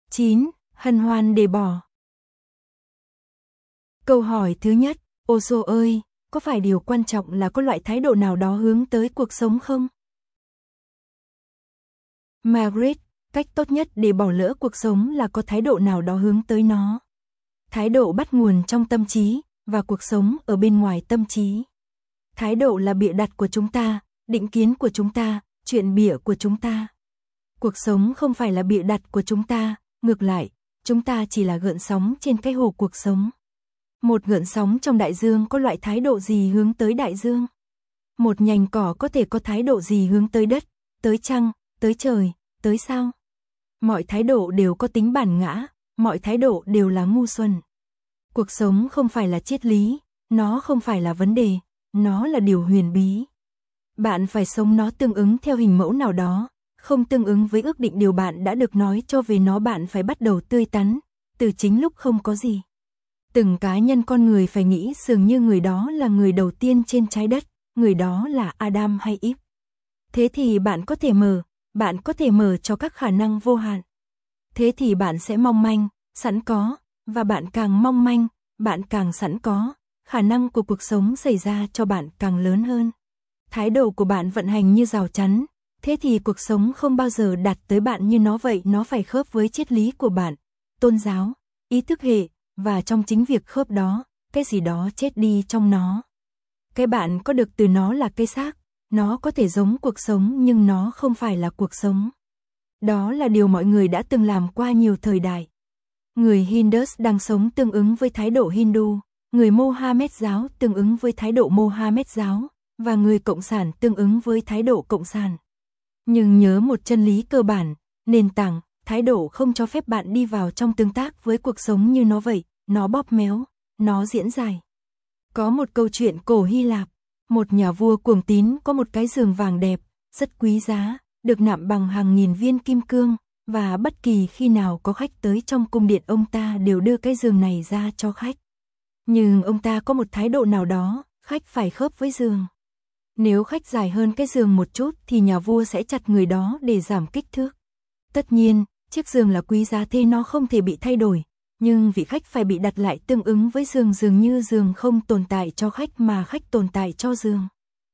9. Hân hoan để bỏ. Câu hỏi thứ nhất, Osho ơi, có phải điều quan trọng là có loại thái độ nào đó hướng tới cuộc sống không? Margaret, cách tốt nhất để bỏ lỡ cuộc sống là có thái độ nào đó hướng tới nó. Thái độ bắt nguồn trong tâm trí, và cuộc sống ở bên ngoài tâm trí. Thái độ là bịa đặt của chúng ta, định kiến của chúng ta, chuyện bịa của chúng ta. Cuộc sống không phải là bịa đặt của chúng ta, ngược lại, chúng ta chỉ là gợn sóng trên cái hồ cuộc sống. Một gợn sóng trong đại dương có loại thái độ gì hướng tới đại dương? Một nhành cỏ có thể có thái độ gì hướng tới đất, tới trăng, tới trời, tới sao? Mọi thái độ đều có tính bản ngã, mọi thái độ đều là ngu xuẩn. Cuộc sống không phải là triết lý, nó không phải là vấn đề, nó là điều huyền bí. Bạn phải sống nó tương ứng theo hình mẫu nào đó, không tương ứng với ước định điều bạn đã được nói cho về nó, bạn phải bắt đầu tươi tắn, từ chính lúc không có gì. Từng cá nhân con người phải nghĩ dường như người đó là người đầu tiên trên trái đất, người đó là Adam hay Eve. Thế thì bạn có thể mở cho các khả năng vô hạn. Thế thì bạn sẽ mong manh, sẵn có, và bạn càng mong manh, bạn càng sẵn có, khả năng của cuộc sống xảy ra cho bạn càng lớn hơn. Thái độ của bạn vận hành như rào chắn, thế thì cuộc sống không bao giờ đạt tới bạn như nó vậy, nó phải khớp với triết lý của bạn, tôn giáo, ý thức hệ, và trong chính việc khớp đó, cái gì đó chết đi trong nó. Cái bạn có được từ nó là cái xác, nó có thể giống cuộc sống nhưng nó không phải là cuộc sống. Đó là điều mọi người đã từng làm qua nhiều thời đại. Người Hindus đang sống tương ứng với thái độ Hindu, người Mohammed giáo tương ứng với thái độ Mohammed giáo, và người Cộng sản tương ứng với thái độ Cộng sản. Nhưng nhớ một chân lý cơ bản, nền tảng, thái độ không cho phép bạn đi vào trong tương tác với cuộc sống như nó vậy, nó bóp méo, nó diễn dài. Có một câu chuyện cổ Hy Lạp, một nhà vua cuồng tín có một cái giường vàng đẹp, rất quý giá, được nạm bằng hàng nghìn viên kim cương, và bất kỳ khi nào có khách tới trong cung điện ông ta đều đưa cái giường này ra cho khách. Nhưng ông ta có một thái độ nào đó, khách phải khớp với giường. Nếu khách dài hơn cái giường một chút thì nhà vua sẽ chặt người đó để giảm kích thước. Tất nhiên, chiếc giường là quý giá thế nó không thể bị thay đổi, nhưng vị khách phải bị đặt lại tương ứng với giường, dường như giường không tồn tại cho khách mà khách tồn tại cho giường.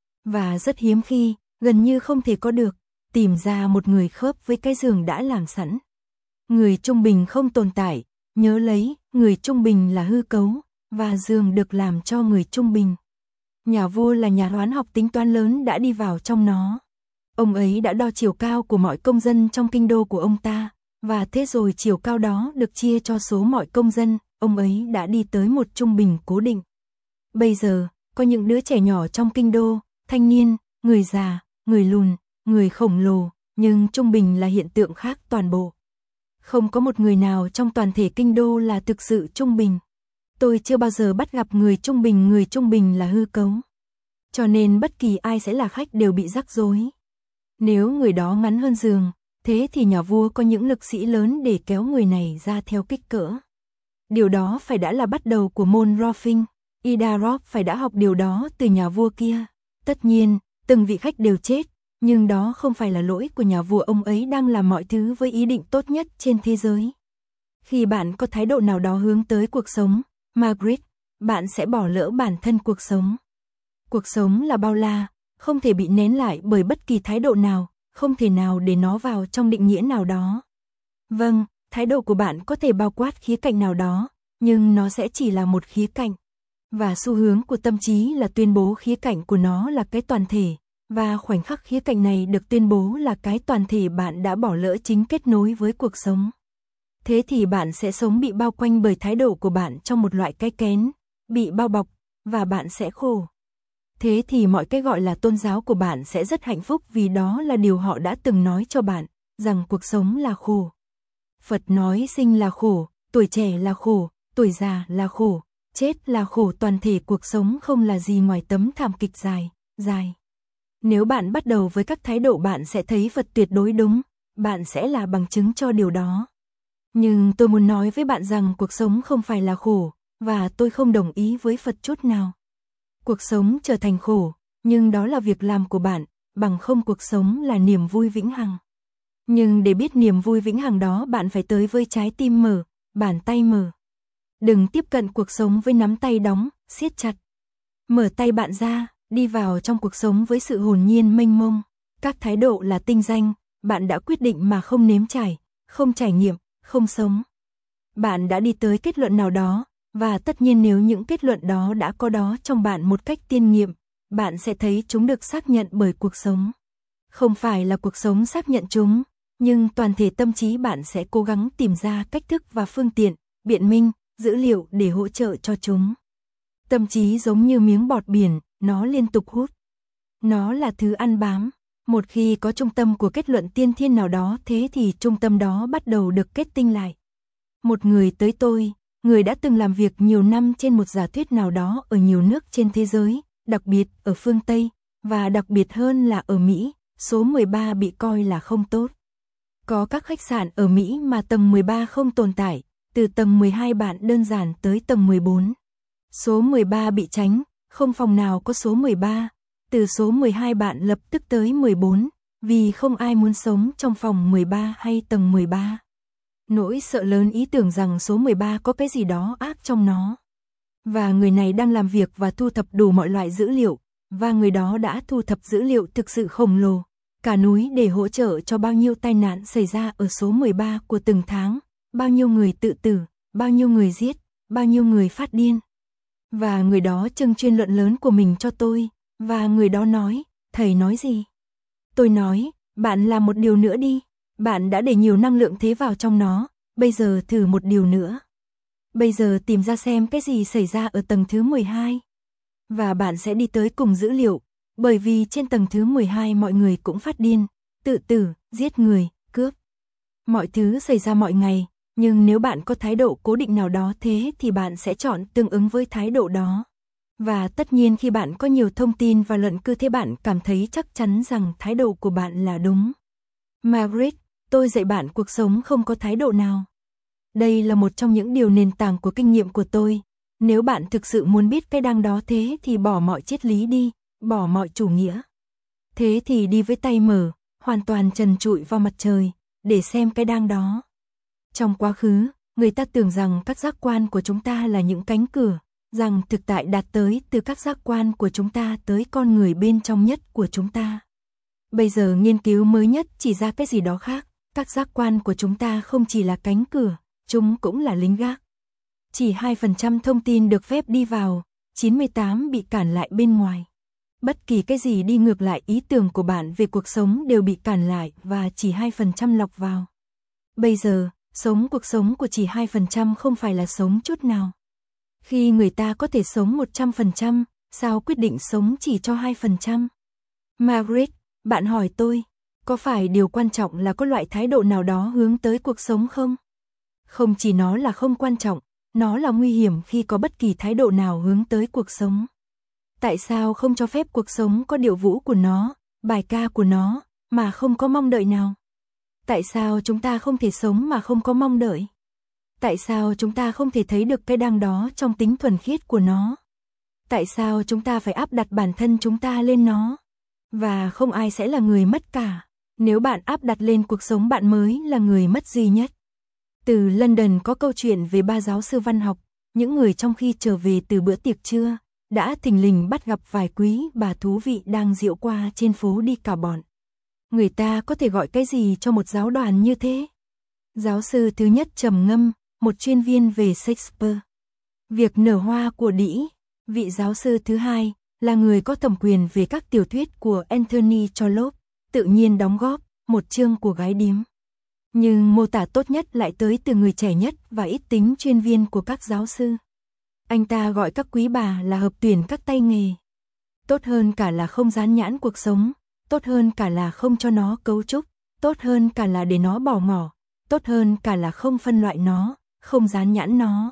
Và rất hiếm khi, gần như không thể có được, tìm ra một người khớp với cái giường đã làm sẵn. Người trung bình không tồn tại, nhớ lấy, người trung bình là hư cấu, và giường được làm cho người trung bình. Nhà vua là nhà toán học tính toán lớn đã đi vào trong nó. Ông ấy đã đo chiều cao của mọi công dân trong kinh đô của ông ta, và thế rồi chiều cao đó được chia cho số mọi công dân, ông ấy đã đi tới một trung bình cố định. Bây giờ, có những đứa trẻ nhỏ trong kinh đô, thanh niên, người già, người lùn, người khổng lồ, nhưng trung bình là hiện tượng khác toàn bộ. Không có một người nào trong toàn thể kinh đô là thực sự trung bình. Tôi chưa bao giờ bắt gặp người trung bình là hư cấu. Cho nên bất kỳ ai sẽ là khách đều bị rắc rối. Nếu người đó ngắn hơn giường, thế thì nhà vua có những lực sĩ lớn để kéo người này ra theo kích cỡ. Điều đó phải đã là bắt đầu của môn Rolfing, Ida Rolf phải đã học điều đó từ nhà vua kia. Tất nhiên, từng vị khách đều chết, nhưng đó không phải là lỗi của nhà vua, ông ấy đang làm mọi thứ với ý định tốt nhất trên thế giới. Khi bạn có thái độ nào đó hướng tới cuộc sống, Margaret, bạn sẽ bỏ lỡ bản thân cuộc sống. Cuộc sống là bao la, không thể bị nén lại bởi bất kỳ thái độ nào, không thể nào để nó vào trong định nghĩa nào đó. Vâng, thái độ của bạn có thể bao quát khía cạnh nào đó, nhưng nó sẽ chỉ là một khía cạnh. Và xu hướng của tâm trí là tuyên bố khía cạnh của nó là cái toàn thể, và khoảnh khắc khía cạnh này được tuyên bố là cái toàn thể, bạn đã bỏ lỡ chính kết nối với cuộc sống. Thế thì bạn sẽ sống bị bao quanh bởi thái độ của bạn trong một loại cái kén, bị bao bọc, và bạn sẽ khổ. Thế thì mọi cái gọi là tôn giáo của bạn sẽ rất hạnh phúc vì đó là điều họ đã từng nói cho bạn, rằng cuộc sống là khổ. Phật nói sinh là khổ, tuổi trẻ là khổ, tuổi già là khổ, chết là khổ, toàn thể cuộc sống không là gì ngoài tấm thảm kịch dài. Nếu bạn bắt đầu với các thái độ bạn sẽ thấy Phật tuyệt đối đúng, bạn sẽ là bằng chứng cho điều đó. Nhưng tôi muốn nói với bạn rằng cuộc sống không phải là khổ, và tôi không đồng ý với Phật chút nào. Cuộc sống trở thành khổ, nhưng đó là việc làm của bạn, bằng không cuộc sống là niềm vui vĩnh hằng. Nhưng để biết niềm vui vĩnh hằng đó bạn phải tới với trái tim mở, bàn tay mở. Đừng tiếp cận cuộc sống với nắm tay đóng, siết chặt. Mở tay bạn ra, đi vào trong cuộc sống với sự hồn nhiên mênh mông. Các thái độ là tinh danh, bạn đã quyết định mà không nếm trải, không trải nghiệm, không sống. Bạn đã đi tới kết luận nào đó, và tất nhiên nếu những kết luận đó đã có đó trong bạn một cách tiên nghiệm, bạn sẽ thấy chúng được xác nhận bởi cuộc sống. Không phải là cuộc sống xác nhận chúng, nhưng toàn thể tâm trí bạn sẽ cố gắng tìm ra cách thức và phương tiện, biện minh, dữ liệu để hỗ trợ cho chúng. Tâm trí giống như miếng bọt biển, nó liên tục hút. Nó là thứ ăn bám. Một khi có trung tâm của kết luận tiên thiên nào đó thế thì trung tâm đó bắt đầu được kết tinh lại. Một người tới tôi, người đã từng làm việc nhiều năm trên một giả thuyết nào đó ở nhiều nước trên thế giới, đặc biệt ở phương Tây, và đặc biệt hơn là ở Mỹ, số 13 bị coi là không tốt. Có các khách sạn ở Mỹ mà tầng 13 không tồn tại, từ tầng 12 bạn đơn giản tới tầng 14. Số 13 bị tránh, không phòng nào có số 13, từ số 12 bạn lập tức tới 14, vì không ai muốn sống trong phòng 13 hay tầng 13. Nỗi sợ lớn ý tưởng rằng số 13 có cái gì đó ác trong nó. Và người này đang làm việc và thu thập đủ mọi loại dữ liệu, và người đó đã thu thập dữ liệu thực sự khổng lồ, cả núi để hỗ trợ cho bao nhiêu tai nạn xảy ra ở số 13 của từng tháng, bao nhiêu người tự tử, bao nhiêu người giết, bao nhiêu người phát điên. Và người đó trưng chuyên luận lớn của mình cho tôi, và người đó nói, thầy nói gì? Tôi nói, bạn làm một điều nữa đi, bạn đã để nhiều năng lượng thế vào trong nó, bây giờ thử một điều nữa. Bây giờ tìm ra xem cái gì xảy ra ở tầng thứ 12. Và bạn sẽ đi tới cùng dữ liệu, bởi vì trên tầng thứ 12 mọi người cũng phát điên, tự tử, giết người, cướp. Mọi thứ xảy ra mọi ngày, nhưng nếu bạn có thái độ cố định nào đó thế thì bạn sẽ chọn tương ứng với thái độ đó. Và tất nhiên khi bạn có nhiều thông tin và luận cứ thế bạn cảm thấy chắc chắn rằng thái độ của bạn là đúng. Margaret, tôi dạy bạn cuộc sống không có thái độ nào. Đây là một trong những điều nền tảng của kinh nghiệm của tôi. Nếu bạn thực sự muốn biết cái đang đó thế thì bỏ mọi triết lý đi, bỏ mọi chủ nghĩa. Thế thì đi với tay mở, hoàn toàn trần trụi vào mặt trời, để xem cái đang đó. Trong quá khứ, người ta tưởng rằng các giác quan của chúng ta là những cánh cửa, rằng thực tại đạt tới từ các giác quan của chúng ta tới con người bên trong nhất của chúng ta. Bây giờ nghiên cứu mới nhất chỉ ra cái gì đó khác, các giác quan của chúng ta không chỉ là cánh cửa, chúng cũng là lính gác. Chỉ 2% thông tin được phép đi vào, 98% bị cản lại bên ngoài. Bất kỳ cái gì đi ngược lại ý tưởng của bạn về cuộc sống đều bị cản lại và chỉ 2% lọc vào. Bây giờ, sống cuộc sống của chỉ 2% không phải là sống chút nào. Khi người ta có thể sống 100%, sao quyết định sống chỉ cho 2%? Margaret, bạn hỏi tôi, có phải điều quan trọng là có loại thái độ nào đó hướng tới cuộc sống không? Không chỉ nó là không quan trọng, nó là nguy hiểm khi có bất kỳ thái độ nào hướng tới cuộc sống. Tại sao không cho phép cuộc sống có điệu vũ của nó, bài ca của nó, mà không có mong đợi nào? Tại sao chúng ta không thể sống mà không có mong đợi? Tại sao chúng ta không thể thấy được cái đang đó trong tính thuần khiết của nó? Tại sao chúng ta phải áp đặt bản thân chúng ta lên nó? Và không ai sẽ là người mất cả. Nếu bạn áp đặt lên cuộc sống bạn mới là người mất duy nhất. Từ London có câu chuyện về 3 giáo sư văn học, những người trong khi trở về từ bữa tiệc trưa, đã thình lình bắt gặp vài quý bà thú vị đang diễu qua trên phố đi cà bọn. Người ta có thể gọi cái gì cho một giáo đoàn như thế? Giáo sư thứ nhất trầm ngâm, một chuyên viên về Shakespeare. Việc nở hoa của đĩ. Vị giáo sư thứ hai là người có thẩm quyền về các tiểu thuyết của Anthony Trollope, tự nhiên đóng góp một chương của gái điếm. Nhưng mô tả tốt nhất lại tới từ người trẻ nhất và ít tính chuyên viên của các giáo sư. Anh ta gọi các quý bà là hợp tuyển các tay nghề. Tốt hơn cả là không dán nhãn cuộc sống, tốt hơn cả là không cho nó cấu trúc, tốt hơn cả là để nó bỏ ngỏ, tốt hơn cả là không phân loại nó, không dán nhãn nó.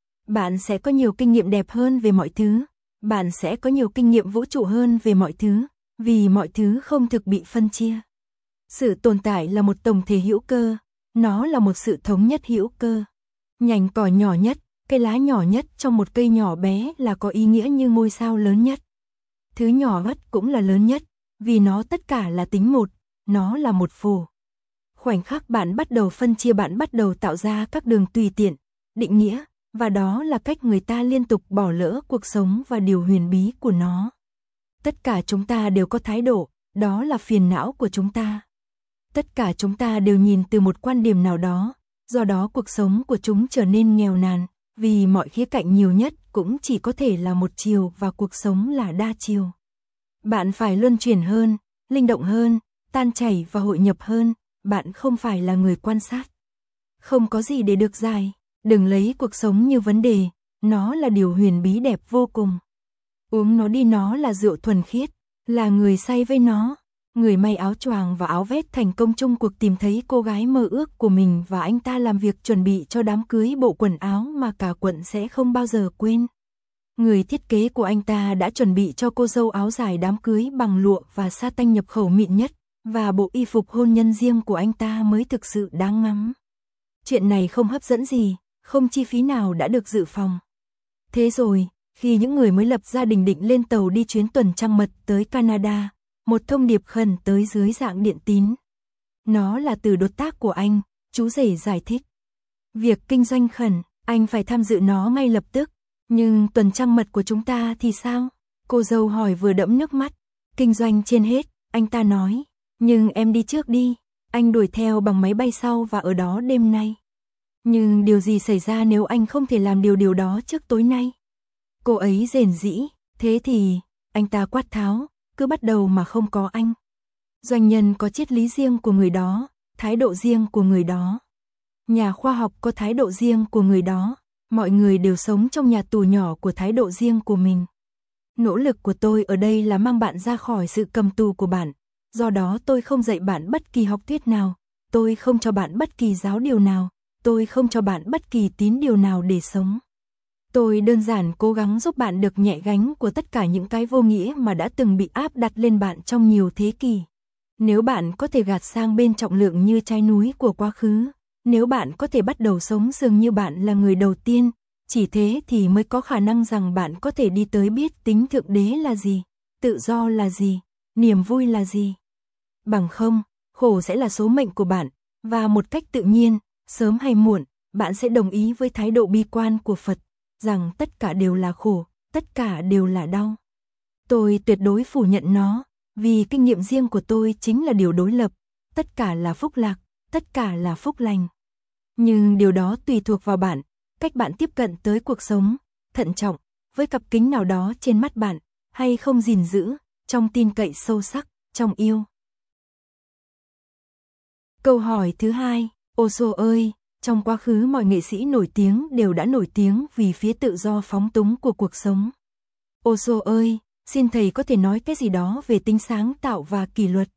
Bạn sẽ có nhiều kinh nghiệm đẹp hơn về mọi thứ, bạn sẽ có nhiều kinh nghiệm vũ trụ hơn về mọi thứ, vì mọi thứ không thực bị phân chia. Sự tồn tại là một tổng thể hữu cơ, nó là một sự thống nhất hữu cơ. Nhành cỏ nhỏ nhất, cây lá nhỏ nhất trong một cây nhỏ bé là có ý nghĩa như ngôi sao lớn nhất. Thứ nhỏ nhất cũng là lớn nhất, vì nó tất cả là tính một, nó là một phổ. Khoảnh khắc bạn bắt đầu phân chia, bạn bắt đầu tạo ra các đường tùy tiện, định nghĩa, và đó là cách người ta liên tục bỏ lỡ cuộc sống và điều huyền bí của nó. Tất cả chúng ta đều có thái độ, đó là phiền não của chúng ta. Tất cả chúng ta đều nhìn từ một quan điểm nào đó, do đó cuộc sống của chúng trở nên nghèo nàn, vì mọi khía cạnh nhiều nhất cũng chỉ có thể là một chiều và cuộc sống là đa chiều. Bạn phải luân chuyển hơn, linh động hơn, tan chảy và hội nhập hơn, bạn không phải là người quan sát. Không có gì để được giải, đừng lấy cuộc sống như vấn đề, nó là điều huyền bí đẹp vô cùng. Uống nó đi, nó là rượu thuần khiết, là người say với nó. Người may áo choàng và áo vest thành công chung cuộc tìm thấy cô gái mơ ước của mình và anh ta làm việc chuẩn bị cho đám cưới bộ quần áo mà cả quận sẽ không bao giờ quên. Người thiết kế của anh ta đã chuẩn bị cho cô dâu áo dài đám cưới bằng lụa và sa tanh nhập khẩu mịn nhất, và bộ y phục hôn nhân riêng của anh ta mới thực sự đáng ngắm. Chuyện này không hấp dẫn gì, không chi phí nào đã được dự phòng. Thế rồi, khi những người mới lập gia đình định lên tàu đi chuyến tuần trăng mật tới Canada, một thông điệp khẩn tới dưới dạng điện tín. Nó là từ đối tác của anh, chú rể giải thích. Việc kinh doanh khẩn, anh phải tham dự nó ngay lập tức. Nhưng tuần trăng mật của chúng ta thì sao? Cô dâu hỏi vừa đẫm nước mắt. Kinh doanh trên hết, anh ta nói. Nhưng em đi trước đi. Anh đuổi theo bằng máy bay sau và ở đó đêm nay. Nhưng điều gì xảy ra nếu anh không thể làm điều đó trước tối nay? Cô ấy rền rĩ. Thế thì, anh ta quát tháo, cứ bắt đầu mà không có anh. Doanh nhân có triết lý riêng của người đó, thái độ riêng của người đó. Nhà khoa học có thái độ riêng của người đó. Mọi người đều sống trong nhà tù nhỏ của thái độ riêng của mình. Nỗ lực của tôi ở đây là mang bạn ra khỏi sự cầm tù của bạn. Do đó tôi không dạy bạn bất kỳ học thuyết nào. Tôi không cho bạn bất kỳ giáo điều nào. Tôi không cho bạn bất kỳ tín điều nào để sống. Tôi đơn giản cố gắng giúp bạn được nhẹ gánh của tất cả những cái vô nghĩa mà đã từng bị áp đặt lên bạn trong nhiều thế kỷ. Nếu bạn có thể gạt sang bên trọng lượng như trái núi của quá khứ, nếu bạn có thể bắt đầu sống dường như bạn là người đầu tiên, chỉ thế thì mới có khả năng rằng bạn có thể đi tới biết tính thượng đế là gì, tự do là gì, niềm vui là gì. Bằng không, khổ sẽ là số mệnh của bạn, và một cách tự nhiên, sớm hay muộn, bạn sẽ đồng ý với thái độ bi quan của Phật, rằng tất cả đều là khổ, tất cả đều là đau. Tôi tuyệt đối phủ nhận nó, vì kinh nghiệm riêng của tôi chính là điều đối lập, tất cả là phúc lạc, tất cả là phúc lành. Nhưng điều đó tùy thuộc vào bạn, cách bạn tiếp cận tới cuộc sống, thận trọng, với cặp kính nào đó trên mắt bạn, hay không gìn giữ, trong tin cậy sâu sắc, trong yêu. Câu hỏi thứ hai, Osho ơi, trong quá khứ mọi nghệ sĩ nổi tiếng đều đã nổi tiếng vì phía tự do phóng túng của cuộc sống. Osho ơi, xin thầy có thể nói cái gì đó về tính sáng tạo và kỷ luật.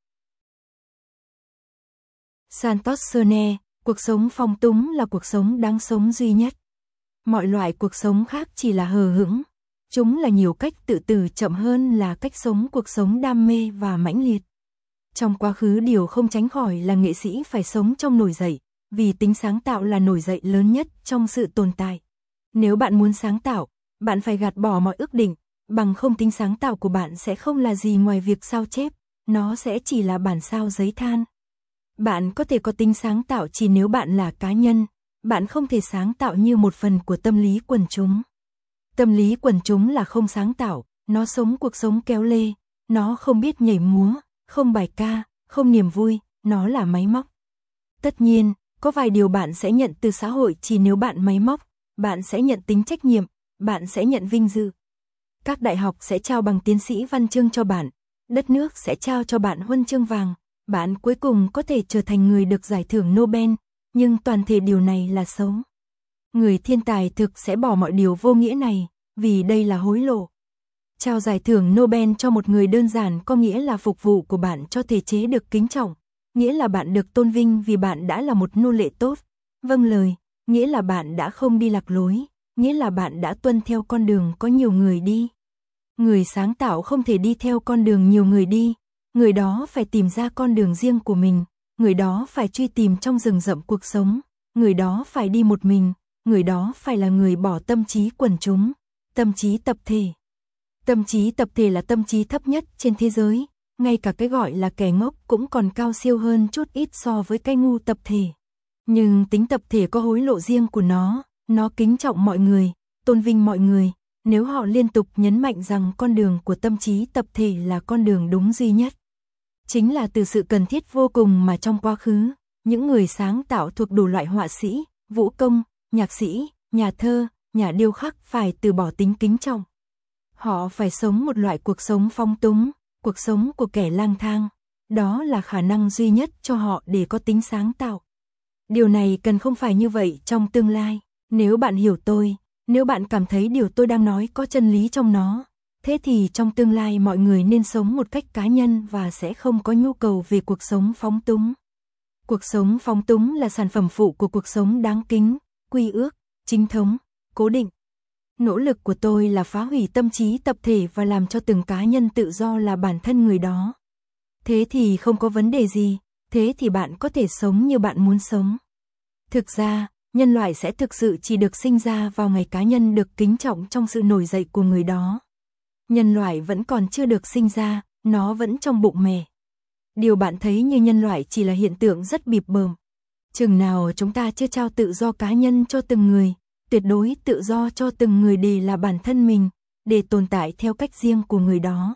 Santos Serne, cuộc sống phóng túng là cuộc sống đáng sống duy nhất. Mọi loại cuộc sống khác chỉ là hờ hững. Chúng là nhiều cách tự tử chậm hơn là cách sống cuộc sống đam mê và mãnh liệt. Trong quá khứ điều không tránh khỏi là nghệ sĩ phải sống trong nổi dậy, vì tính sáng tạo là nổi dậy lớn nhất trong sự tồn tại. Nếu bạn muốn sáng tạo, bạn phải gạt bỏ mọi ước định, bằng không tính sáng tạo của bạn sẽ không là gì ngoài việc sao chép, nó sẽ chỉ là bản sao giấy than. Bạn có thể có tính sáng tạo chỉ nếu bạn là cá nhân, bạn không thể sáng tạo như một phần của tâm lý quần chúng. Tâm lý quần chúng là không sáng tạo, nó sống cuộc sống kéo lê, nó không biết nhảy múa, không bài ca, không niềm vui, nó là máy móc. Tất nhiên, có vài điều bạn sẽ nhận từ xã hội chỉ nếu bạn máy móc, bạn sẽ nhận tính trách nhiệm, bạn sẽ nhận vinh dự. Các đại học sẽ trao bằng tiến sĩ văn chương cho bạn, đất nước sẽ trao cho bạn huân chương vàng, bạn cuối cùng có thể trở thành người được giải thưởng Nobel, nhưng toàn thể điều này là xấu. Người thiên tài thực sẽ bỏ mọi điều vô nghĩa này, vì đây là hối lộ. Trao giải thưởng Nobel cho một người đơn giản có nghĩa là phục vụ của bạn cho thể chế được kính trọng, nghĩa là bạn được tôn vinh vì bạn đã là một nô lệ tốt, vâng lời, nghĩa là bạn đã không đi lạc lối, nghĩa là bạn đã tuân theo con đường có nhiều người đi. Người sáng tạo không thể đi theo con đường nhiều người đi, người đó phải tìm ra con đường riêng của mình, người đó phải truy tìm trong rừng rậm cuộc sống, người đó phải đi một mình, người đó phải là người bỏ tâm trí quần chúng, tâm trí tập thể. Tâm trí tập thể là tâm trí thấp nhất trên thế giới, ngay cả cái gọi là kẻ ngốc cũng còn cao siêu hơn chút ít so với cái ngu tập thể. Nhưng tính tập thể có hối lộ riêng của nó kính trọng mọi người, tôn vinh mọi người, nếu họ liên tục nhấn mạnh rằng con đường của tâm trí tập thể là con đường đúng duy nhất. Chính là từ sự cần thiết vô cùng mà trong quá khứ, những người sáng tạo thuộc đủ loại họa sĩ, vũ công, nhạc sĩ, nhà thơ, nhà điêu khắc phải từ bỏ tính kính trọng. Họ phải sống một loại cuộc sống phóng túng, cuộc sống của kẻ lang thang. Đó là khả năng duy nhất cho họ để có tính sáng tạo. Điều này cần không phải như vậy trong tương lai. Nếu bạn hiểu tôi, nếu bạn cảm thấy điều tôi đang nói có chân lý trong nó, thế thì trong tương lai mọi người nên sống một cách cá nhân và sẽ không có nhu cầu về cuộc sống phóng túng. Cuộc sống phóng túng là sản phẩm phụ của cuộc sống đáng kính, quy ước, chính thống, cố định. Nỗ lực của tôi là phá hủy tâm trí tập thể và làm cho từng cá nhân tự do là bản thân người đó. Thế thì không có vấn đề gì, thế thì bạn có thể sống như bạn muốn sống. Thực ra, nhân loại sẽ thực sự chỉ được sinh ra vào ngày cá nhân được kính trọng trong sự nổi dậy của người đó. Nhân loại vẫn còn chưa được sinh ra, nó vẫn trong bụng mẹ. Điều bạn thấy như nhân loại chỉ là hiện tượng rất bịp bợm. Chừng nào chúng ta chưa trao tự do cá nhân cho từng người, tuyệt đối tự do cho từng người để là bản thân mình, để tồn tại theo cách riêng của người đó.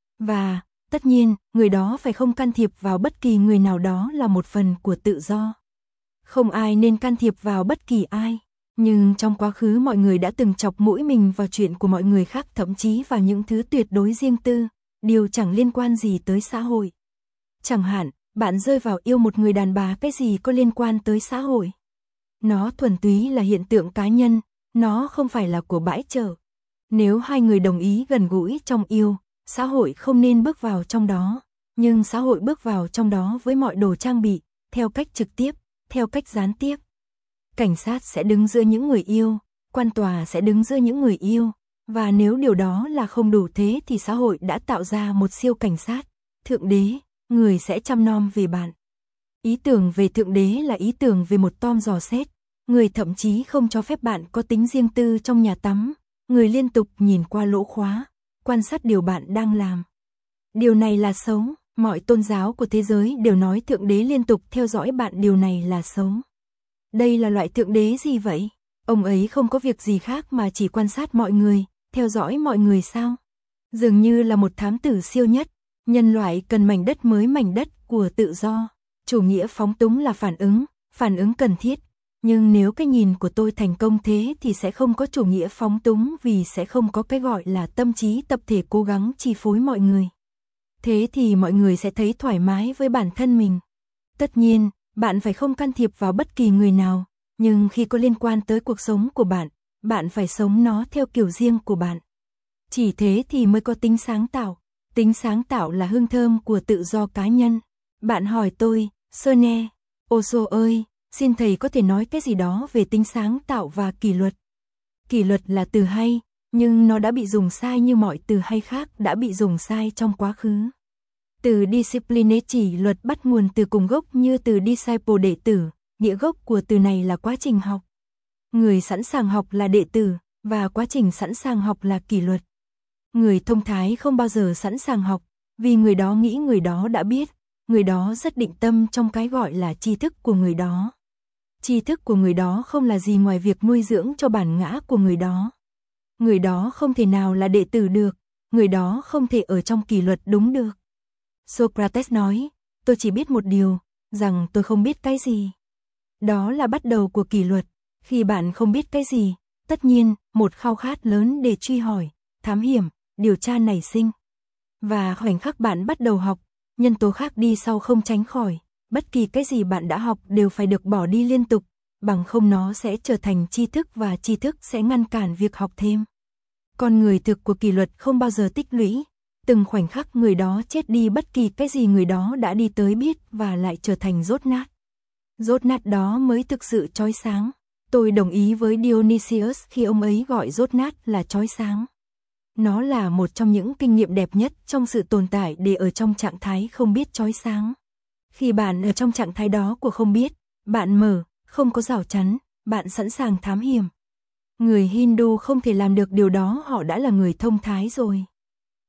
Và, tất nhiên, người đó phải không can thiệp vào bất kỳ người nào, đó là một phần của tự do. Không ai nên can thiệp vào bất kỳ ai. Nhưng trong quá khứ mọi người đã từng chọc mũi mình vào chuyện của mọi người khác, thậm chí vào những thứ tuyệt đối riêng tư, điều chẳng liên quan gì tới xã hội. Chẳng hạn, bạn rơi vào yêu một người đàn bà, cái gì có liên quan tới xã hội? Nó thuần túy là hiện tượng cá nhân, nó không phải là của bãi chợ. Nếu hai người đồng ý gần gũi trong yêu, xã hội không nên bước vào trong đó, nhưng xã hội bước vào trong đó với mọi đồ trang bị, theo cách trực tiếp, theo cách gián tiếp. Cảnh sát sẽ đứng giữa những người yêu, quan tòa sẽ đứng giữa những người yêu, và nếu điều đó là không đủ thế thì xã hội đã tạo ra một siêu cảnh sát, thượng đế, người sẽ chăm nom về bạn. Ý tưởng về thượng đế là ý tưởng về một Tom dò xét, người thậm chí không cho phép bạn có tính riêng tư trong nhà tắm, người liên tục nhìn qua lỗ khóa, quan sát điều bạn đang làm. Điều này là xấu, mọi tôn giáo của thế giới đều nói thượng đế liên tục theo dõi bạn, điều này là xấu. Đây là loại thượng đế gì vậy? Ông ấy không có việc gì khác mà chỉ quan sát mọi người, theo dõi mọi người sao? Dường như là một thám tử siêu nhất, nhân loại cần mảnh đất mới, mảnh đất của tự do. Chủ nghĩa phóng túng là phản ứng cần thiết. Nhưng nếu cái nhìn của tôi thành công thế thì sẽ không có chủ nghĩa phóng túng, vì sẽ không có cái gọi là tâm trí tập thể cố gắng chi phối mọi người. Thế thì mọi người sẽ thấy thoải mái với bản thân mình. Tất nhiên, bạn phải không can thiệp vào bất kỳ người nào, nhưng khi có liên quan tới cuộc sống của bạn, bạn phải sống nó theo kiểu riêng của bạn. Chỉ thế thì mới có tính sáng tạo. Tính sáng tạo là hương thơm của tự do cá nhân. Bạn hỏi tôi, Sone, Osho ơi, xin thầy có thể nói cái gì đó về tính sáng tạo và kỷ luật. Kỷ luật là từ hay, nhưng nó đã bị dùng sai như mọi từ hay khác đã bị dùng sai trong quá khứ. Từ discipline chỉ luật bắt nguồn từ cùng gốc như từ disciple đệ tử, nghĩa gốc của từ này là quá trình học. Người sẵn sàng học là đệ tử, và quá trình sẵn sàng học là kỷ luật. Người thông thái không bao giờ sẵn sàng học, vì người đó nghĩ người đó đã biết, người đó rất định tâm trong cái gọi là tri thức của người đó. Tri thức của người đó không là gì ngoài việc nuôi dưỡng cho bản ngã của người đó. Người đó không thể nào là đệ tử được, người đó không thể ở trong kỷ luật đúng được. Socrates nói, tôi chỉ biết một điều, rằng tôi không biết cái gì. Đó là bắt đầu của kỷ luật. Khi bạn không biết cái gì, tất nhiên, một khao khát lớn để truy hỏi, thám hiểm, điều tra nảy sinh. Và khoảnh khắc bạn bắt đầu học, nhân tố khác đi sau không tránh khỏi. Bất kỳ cái gì bạn đã học đều phải được bỏ đi liên tục, bằng không nó sẽ trở thành tri thức và tri thức sẽ ngăn cản việc học thêm. Con người thực của kỷ luật không bao giờ tích lũy. Từng khoảnh khắc người đó chết đi, bất kỳ cái gì người đó đã đi tới biết và lại trở thành dốt nát. Dốt nát đó mới thực sự chói sáng. Tôi đồng ý với Dionysius khi ông ấy gọi dốt nát là chói sáng. Nó là một trong những kinh nghiệm đẹp nhất trong sự tồn tại để ở trong trạng thái không biết chói sáng. Khi bạn ở trong trạng thái đó của không biết, bạn mở, không có rào chắn, bạn sẵn sàng thám hiểm. Người Hindu không thể làm được điều đó, họ đã là người thông thái rồi.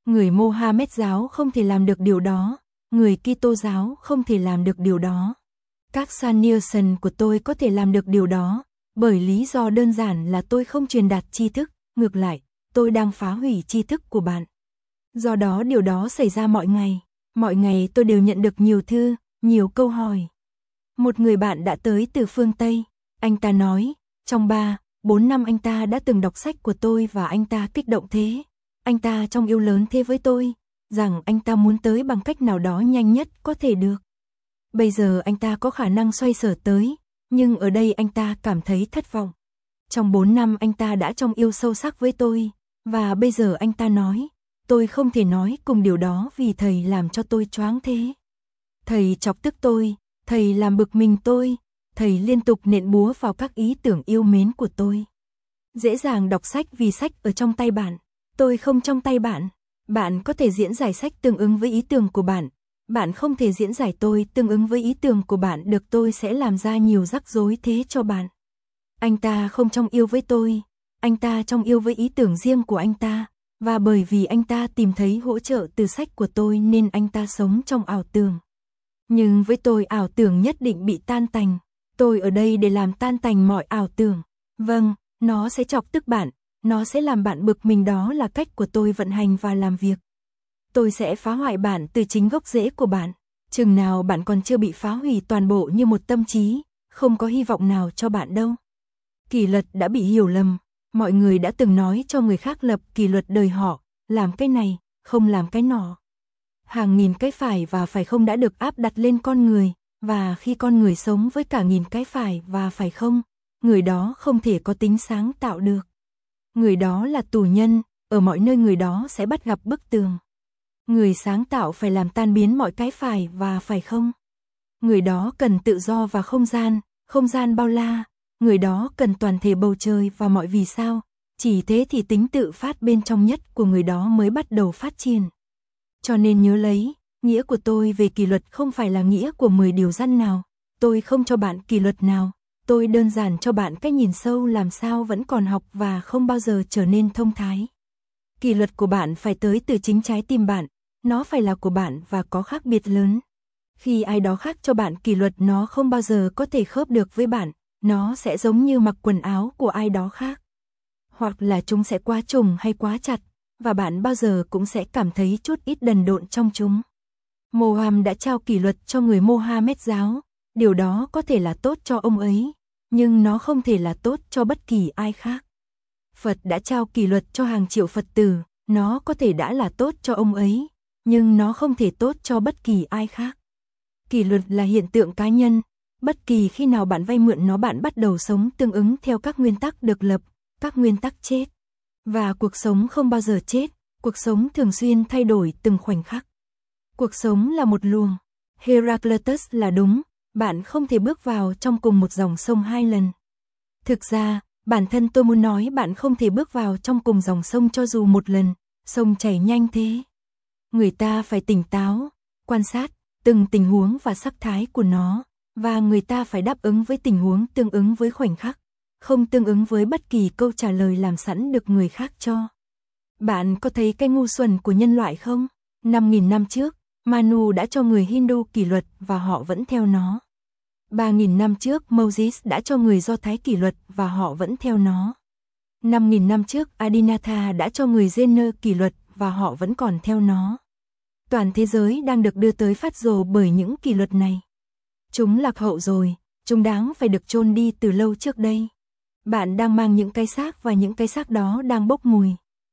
Người Mohammed giáo không thể làm được điều đó, người Kitô giáo không thể làm được điều đó. Các Sanniason của tôi có thể làm được điều đó, bởi lý do đơn giản là tôi không truyền đạt tri thức, ngược lại, tôi đang phá hủy tri thức của bạn. Do đó điều đó xảy ra mọi ngày tôi đều nhận được nhiều thư, nhiều câu hỏi. Một người bạn đã tới từ phương Tây, anh ta nói, trong 3-4 năm anh ta đã từng đọc sách của tôi và anh ta kích động thế. Anh ta trong yêu lớn thế với tôi, rằng anh ta muốn tới bằng cách nào đó nhanh nhất có thể được. Bây giờ anh ta có khả năng xoay sở tới, nhưng ở đây anh ta cảm thấy thất vọng. Trong 4 năm anh ta đã trong yêu sâu sắc với tôi, và bây giờ anh ta nói, tôi không thể nói cùng điều đó vì thầy làm cho tôi choáng thế. Thầy chọc tức tôi, thầy làm bực mình tôi, thầy liên tục nện búa vào các ý tưởng yêu mến của tôi. Dễ dàng đọc sách vì sách ở trong tay bạn, tôi không trong tay bạn. Bạn có thể diễn giải sách tương ứng với ý tưởng của bạn. Bạn không thể diễn giải tôi tương ứng với ý tưởng của bạn được, tôi sẽ làm ra nhiều rắc rối thế cho bạn. Anh ta không trong yêu với tôi, anh ta trong yêu với ý tưởng riêng của anh ta, và bởi vì anh ta tìm thấy hỗ trợ từ sách của tôi nên anh ta sống trong ảo tưởng. Nhưng với tôi ảo tưởng nhất định bị tan tành, tôi ở đây để làm tan tành mọi ảo tưởng. Vâng, nó sẽ chọc tức bạn, nó sẽ làm bạn bực mình, đó là cách của tôi vận hành và làm việc. Tôi sẽ phá hoại bạn từ chính gốc rễ của bạn. Chừng nào bạn còn chưa bị phá hủy toàn bộ như một tâm trí, không có hy vọng nào cho bạn đâu. Kỷ luật đã bị hiểu lầm. Mọi người đã từng nói cho người khác lập kỷ luật đời họ, làm cái này, không làm cái nọ. Hàng nghìn cái phải và phải không đã được áp đặt lên con người, và khi con người sống với cả nghìn cái phải và phải không, người đó không thể có tính sáng tạo được. Người đó là tù nhân, ở mọi nơi người đó sẽ bắt gặp bức tường. Người sáng tạo phải làm tan biến mọi cái phải và phải không. Người đó cần tự do và không gian bao la. Người đó cần toàn thể bầu trời và mọi vì sao. Chỉ thế thì tính tự phát bên trong nhất của người đó mới bắt đầu phát triển. Cho nên nhớ lấy, nghĩa của tôi về kỷ luật không phải là nghĩa của 10 điều răn nào. Tôi không cho bạn kỷ luật nào. Tôi đơn giản cho bạn cách nhìn sâu làm sao vẫn còn học và không bao giờ trở nên thông thái. Kỷ luật của bạn phải tới từ chính trái tim bạn. Nó phải là của bạn và có khác biệt lớn. Khi ai đó khác cho bạn kỷ luật, nó không bao giờ có thể khớp được với bạn. Nó sẽ giống như mặc quần áo của ai đó khác. Hoặc là chúng sẽ quá trùng hay quá chặt, và bạn bao giờ cũng sẽ cảm thấy chút ít đần độn trong chúng. Mohammed đã trao kỷ luật cho người Mohammed giáo. Điều đó có thể là tốt cho ông ấy, nhưng nó không thể là tốt cho bất kỳ ai khác. Phật đã trao kỷ luật cho hàng triệu Phật tử. Nó có thể đã là tốt cho ông ấy, nhưng nó không thể tốt cho bất kỳ ai khác. Kỷ luật là hiện tượng cá nhân. Bất kỳ khi nào bạn vay mượn nó, bạn bắt đầu sống tương ứng theo các nguyên tắc được lập, các nguyên tắc chết. Và cuộc sống không bao giờ chết, cuộc sống thường xuyên thay đổi từng khoảnh khắc. Cuộc sống là một luồng. Heraclitus là đúng, bạn không thể bước vào trong cùng một dòng sông 2 lần. Thực ra, bản thân tôi muốn nói bạn không thể bước vào trong cùng dòng sông cho dù một lần, sông chảy nhanh thế. Người ta phải tỉnh táo, quan sát từng tình huống và sắc thái của nó, và người ta phải đáp ứng với tình huống tương ứng với khoảnh khắc, không tương ứng với bất kỳ câu trả lời làm sẵn được người khác cho. Bạn có thấy cái ngu xuẩn của nhân loại không? 5.000 năm trước, Manu đã cho người Hindu kỷ luật và họ vẫn theo nó. 3.000 năm trước, Moses đã cho người Do Thái kỷ luật và họ vẫn theo nó. 5.000 năm trước, Adinatha đã cho người Jaina kỷ luật và họ vẫn còn theo nó. Toàn thế giới đang được đưa tới phát rồ bởi những kỷ luật này. Chúng lạc hậu rồi, chúng đáng phải được chôn đi từ lâu trước đây. Bạn đang mang những cái xác và những cái xác đó đang bốc mùi.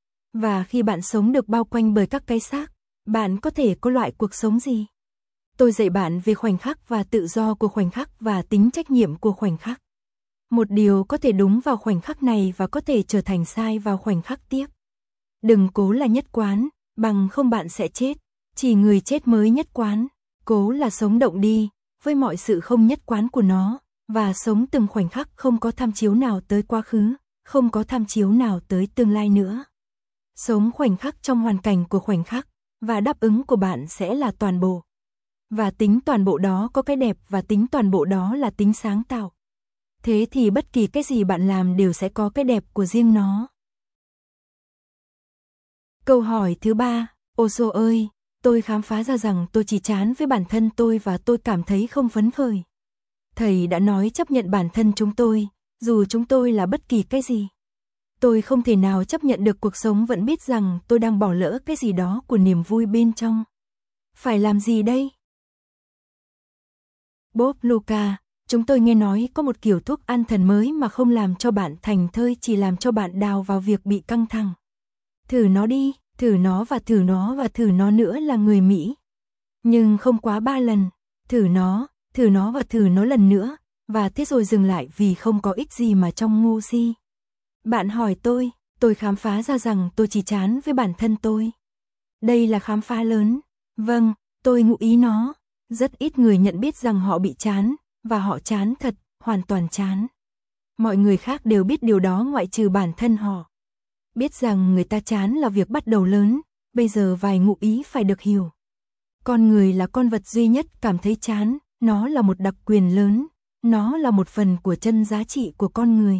Và khi bạn sống được bao quanh bởi các cái xác, bạn có thể có loại cuộc sống gì? Tôi dạy bạn về khoảnh khắc và tự do của khoảnh khắc và tính trách nhiệm của khoảnh khắc. Một điều có thể đúng vào khoảnh khắc này và có thể trở thành sai vào khoảnh khắc tiếp. Đừng cố là nhất quán, bằng không bạn sẽ chết. Chỉ người chết mới nhất quán. Cố là sống động đi, với mọi sự không nhất quán của nó, và sống từng khoảnh khắc không có tham chiếu nào tới quá khứ, không có tham chiếu nào tới tương lai nữa. Sống khoảnh khắc trong hoàn cảnh của khoảnh khắc, và đáp ứng của bạn sẽ là toàn bộ. Và tính toàn bộ đó có cái đẹp và tính toàn bộ đó là tính sáng tạo. Thế thì bất kỳ cái gì bạn làm đều sẽ có cái đẹp của riêng nó. Câu hỏi thứ 3. Osho ơi, tôi khám phá ra rằng tôi chỉ chán với bản thân tôi và tôi cảm thấy không phấn khởi. Thầy đã nói chấp nhận bản thân chúng tôi, dù chúng tôi là bất kỳ cái gì. Tôi không thể nào chấp nhận được cuộc sống vẫn biết rằng tôi đang bỏ lỡ cái gì đó của niềm vui bên trong. Phải làm gì đây? Bob Luca, chúng tôi nghe nói có một kiểu thuốc an thần mới mà không làm cho bạn thành thơi, chỉ làm cho bạn đào vào việc bị căng thẳng. Thử nó đi, thử nó và thử nó và thử nó nữa là người Mỹ. Nhưng không quá 3 lần, thử nó và thử nó lần nữa, và thế rồi dừng lại vì không có ích gì mà trong ngu si. Bạn hỏi tôi khám phá ra rằng tôi chỉ chán với bản thân tôi. Đây là khám phá lớn. Vâng, tôi ngụ ý nó. Rất ít người nhận biết rằng họ bị chán, và họ chán thật, hoàn toàn chán. Mọi người khác đều biết điều đó ngoại trừ bản thân họ. Biết rằng người ta chán là việc bắt đầu lớn, bây giờ vài ngụ ý phải được hiểu. Con người là con vật duy nhất cảm thấy chán, nó là một đặc quyền lớn, nó là một phần của chân giá trị của con người.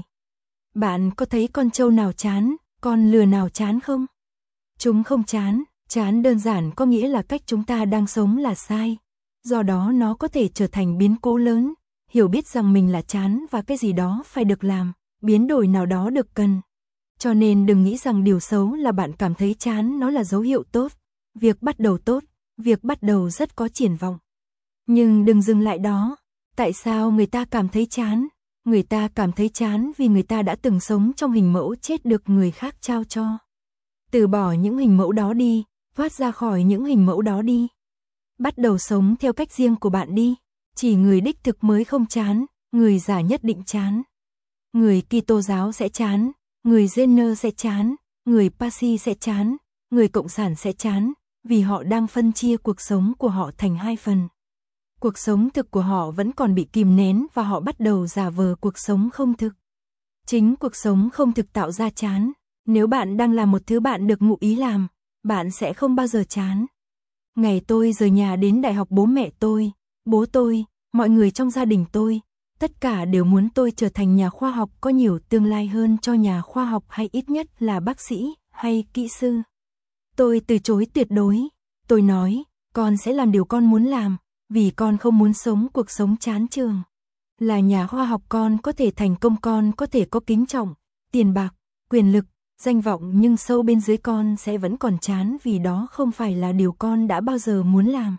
Bạn có thấy con trâu nào chán, con lừa nào chán không? Chúng không chán, chán đơn giản có nghĩa là cách chúng ta đang sống là sai. Do đó nó có thể trở thành biến cố lớn, hiểu biết rằng mình là chán và cái gì đó phải được làm, biến đổi nào đó được cần. Cho nên đừng nghĩ rằng điều xấu là bạn cảm thấy chán, nó là dấu hiệu tốt, việc bắt đầu tốt, việc bắt đầu rất có triển vọng. Nhưng đừng dừng lại đó. Tại sao người ta cảm thấy chán? Người ta cảm thấy chán vì người ta đã từng sống trong hình mẫu chết được người khác trao cho. Từ bỏ những hình mẫu đó đi, thoát ra khỏi những hình mẫu đó đi. Bắt đầu sống theo cách riêng của bạn đi. Chỉ người đích thực mới không chán, người giả nhất định chán. Người Kitô giáo sẽ chán, người Jenner sẽ chán, người Pasi sẽ chán, người Cộng sản sẽ chán, vì họ đang phân chia cuộc sống của họ thành hai phần. Cuộc sống thực của họ vẫn còn bị kìm nén và họ bắt đầu giả vờ cuộc sống không thực. Chính cuộc sống không thực tạo ra chán. Nếu bạn đang làm một thứ bạn được ngụ ý làm, bạn sẽ không bao giờ chán. Ngày tôi rời nhà đến đại học, bố mẹ tôi, bố tôi, mọi người trong gia đình tôi, tất cả đều muốn tôi trở thành nhà khoa học có nhiều tương lai hơn cho nhà khoa học hay ít nhất là bác sĩ hay kỹ sư. Tôi từ chối tuyệt đối. Tôi nói, con sẽ làm điều con muốn làm, vì con không muốn sống cuộc sống chán chường. Là nhà khoa học con có thể thành công, con có thể có kính trọng, tiền bạc, quyền lực, danh vọng, nhưng sâu bên dưới con sẽ vẫn còn chán vì đó không phải là điều con đã bao giờ muốn làm.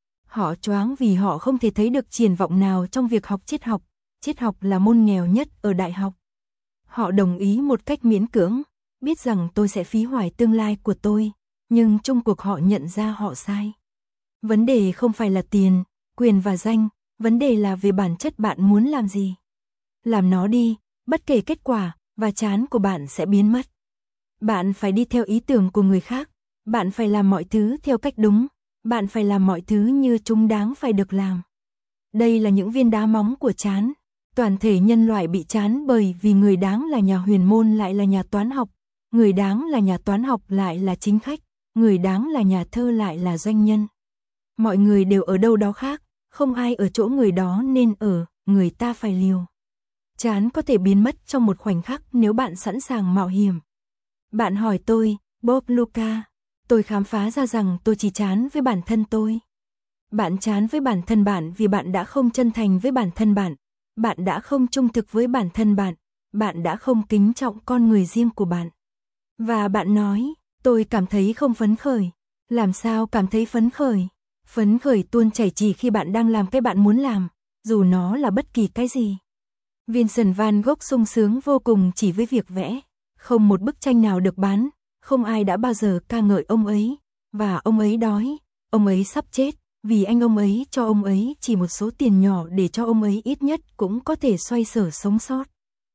Họ choáng vì họ không thể thấy được triển vọng nào trong việc học triết học. Triết học là môn nghèo nhất ở đại học. Họ đồng ý một cách miễn cưỡng, biết rằng tôi sẽ phí hoài tương lai của tôi, nhưng chung cuộc họ nhận ra họ sai. Vấn đề không phải là tiền, quyền và danh, vấn đề là về bản chất bạn muốn làm gì. Làm nó đi, bất kể kết quả, và chán của bạn sẽ biến mất. Bạn phải đi theo ý tưởng của người khác, bạn phải làm mọi thứ theo cách đúng, bạn phải làm mọi thứ như chúng đáng phải được làm. Đây là những viên đá móng của chán. Toàn thể nhân loại bị chán bởi vì người đáng là nhà huyền môn lại là nhà toán học, người đáng là nhà toán học lại là chính khách, người đáng là nhà thơ lại là doanh nhân. Mọi người đều ở đâu đó khác, không ai ở chỗ người đó nên ở, người ta phải liều. Chán có thể biến mất trong một khoảnh khắc nếu bạn sẵn sàng mạo hiểm. Bạn hỏi tôi, Bob Luca, tôi khám phá ra rằng tôi chỉ chán với bản thân tôi. Bạn chán với bản thân bạn vì bạn đã không chân thành với bản thân bạn, bạn đã không trung thực với bản thân bạn, bạn đã không kính trọng con người riêng của bạn. Và bạn nói, tôi cảm thấy không phấn khởi. Làm sao cảm thấy phấn khởi? Phấn khởi tuôn chảy chỉ khi bạn đang làm cái bạn muốn làm, dù nó là bất kỳ cái gì. Vincent van Gogh sung sướng vô cùng chỉ với việc vẽ. Không một bức tranh nào được bán, không ai đã bao giờ ca ngợi ông ấy. Và ông ấy đói, ông ấy sắp chết, vì anh ông ấy cho ông ấy chỉ một số tiền nhỏ để cho ông ấy ít nhất cũng có thể xoay sở sống sót.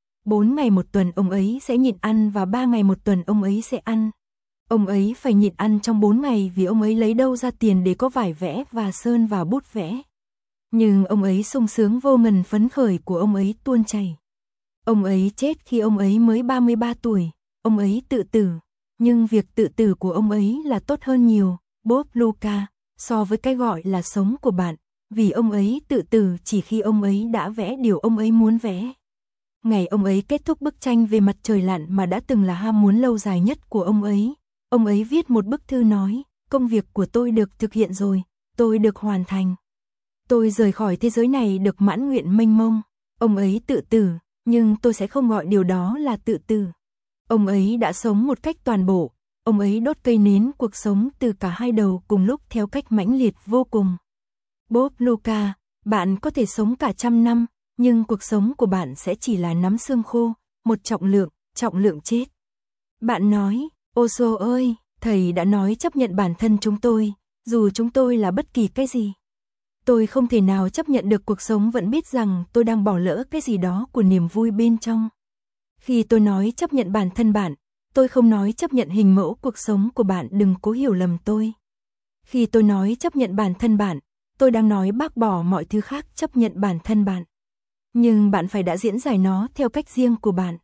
4 ngày một tuần ông ấy sẽ nhịn ăn và 3 ngày một tuần ông ấy sẽ ăn. Ông ấy phải nhịn ăn trong 4 ngày vì ông ấy lấy đâu ra tiền để có vải vẽ và sơn và bút vẽ. Nhưng ông ấy sung sướng vô ngần, phấn khởi của ông ấy tuôn chảy. Ông ấy chết khi ông ấy mới 33 tuổi, ông ấy tự tử. Nhưng việc tự tử của ông ấy là tốt hơn nhiều, Bob Luca, so với cái gọi là sống của bạn, vì ông ấy tự tử chỉ khi ông ấy đã vẽ điều ông ấy muốn vẽ. Ngày ông ấy kết thúc bức tranh về mặt trời lặn mà đã từng là ham muốn lâu dài nhất của ông ấy viết một bức thư nói, công việc của tôi được thực hiện rồi, tôi được hoàn thành. Tôi rời khỏi thế giới này được mãn nguyện mênh mông. Ông ấy tự tử, nhưng tôi sẽ không gọi điều đó là tự tử. Ông ấy đã sống một cách toàn bộ, ông ấy đốt cây nến cuộc sống từ cả hai đầu cùng lúc theo cách mãnh liệt vô cùng. Bob Lucas, bạn có thể sống cả 100 năm, nhưng cuộc sống của bạn sẽ chỉ là nắm xương khô, một trọng lượng chết. Bạn nói, Osho ơi, thầy đã nói chấp nhận bản thân chúng tôi, dù chúng tôi là bất kỳ cái gì. Tôi không thể nào chấp nhận được cuộc sống vẫn biết rằng tôi đang bỏ lỡ cái gì đó của niềm vui bên trong. Khi tôi nói chấp nhận bản thân bạn, tôi không nói chấp nhận hình mẫu cuộc sống của bạn, đừng cố hiểu lầm tôi. Khi tôi nói chấp nhận bản thân bạn, tôi đang nói bác bỏ mọi thứ khác chấp nhận bản thân bạn. Nhưng bạn phải đã diễn giải nó theo cách riêng của bạn.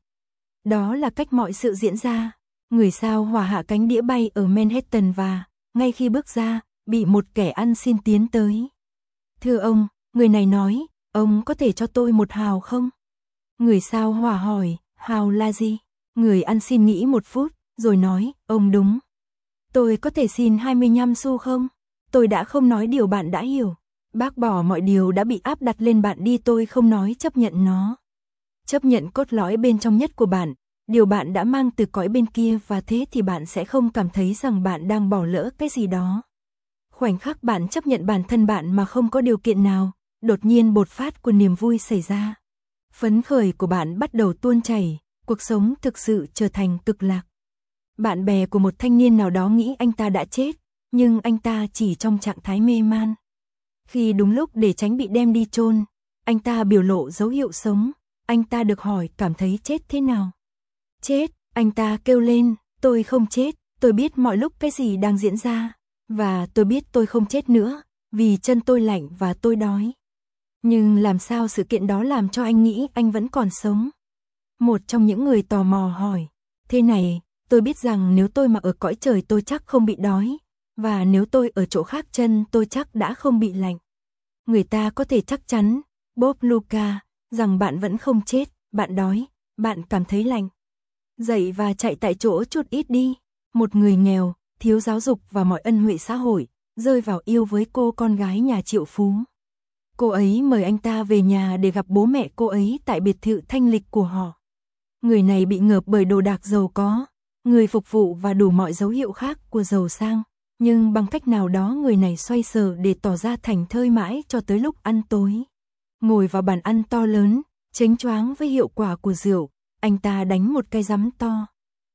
Đó là cách mọi sự diễn ra. Người sao Hỏa hạ cánh đĩa bay ở Manhattan và, ngay khi bước ra, bị một kẻ ăn xin tiến tới. Thưa ông, người này nói, ông có thể cho tôi 1 hào không? Người sao Hỏa hỏi, hào là gì? Người ăn xin nghĩ 1 phút, rồi nói, ông đúng. Tôi có thể xin 25 xu không? Tôi đã không nói điều bạn đã hiểu. Bác bỏ mọi điều đã bị áp đặt lên bạn đi, tôi không nói chấp nhận nó. Chấp nhận cốt lõi bên trong nhất của bạn, điều bạn đã mang từ cõi bên kia, và thế thì bạn sẽ không cảm thấy rằng bạn đang bỏ lỡ cái gì đó. Khoảnh khắc bạn chấp nhận bản thân bạn mà không có điều kiện nào, đột nhiên bột phát của niềm vui xảy ra. Phấn khởi của bạn bắt đầu tuôn chảy, cuộc sống thực sự trở thành cực lạc. Bạn bè của một thanh niên nào đó nghĩ anh ta đã chết, nhưng anh ta chỉ trong trạng thái mê man. Khi đúng lúc để tránh bị đem đi chôn, anh ta biểu lộ dấu hiệu sống. Anh ta được hỏi cảm thấy chết thế nào. Chết, anh ta kêu lên, tôi không chết, tôi biết mọi lúc cái gì đang diễn ra, và tôi biết tôi không chết nữa, vì chân tôi lạnh và tôi đói. Nhưng làm sao sự kiện đó làm cho anh nghĩ anh vẫn còn sống? Một trong những người tò mò hỏi, thế này, tôi biết rằng nếu tôi mà ở cõi trời tôi chắc không bị đói, và nếu tôi ở chỗ khác chân tôi chắc đã không bị lạnh. Người ta có thể chắc chắn, Bob Lucas, rằng bạn vẫn không chết, bạn đói, bạn cảm thấy lạnh. Dậy và chạy tại chỗ chút ít đi. Một người nghèo, thiếu giáo dục và mọi ân huệ xã hội, rơi vào yêu với cô con gái nhà triệu phú. Cô ấy mời anh ta về nhà để gặp bố mẹ cô ấy tại biệt thự thanh lịch của họ. Người này bị ngợp bởi đồ đạc giàu có, người phục vụ và đủ mọi dấu hiệu khác của giàu sang. Nhưng bằng cách nào đó người này xoay sở để tỏ ra thảnh thơi mãi cho tới lúc ăn tối. Ngồi vào bàn ăn to lớn, chếnh choáng với hiệu quả của rượu, anh ta đánh một cái rắm to.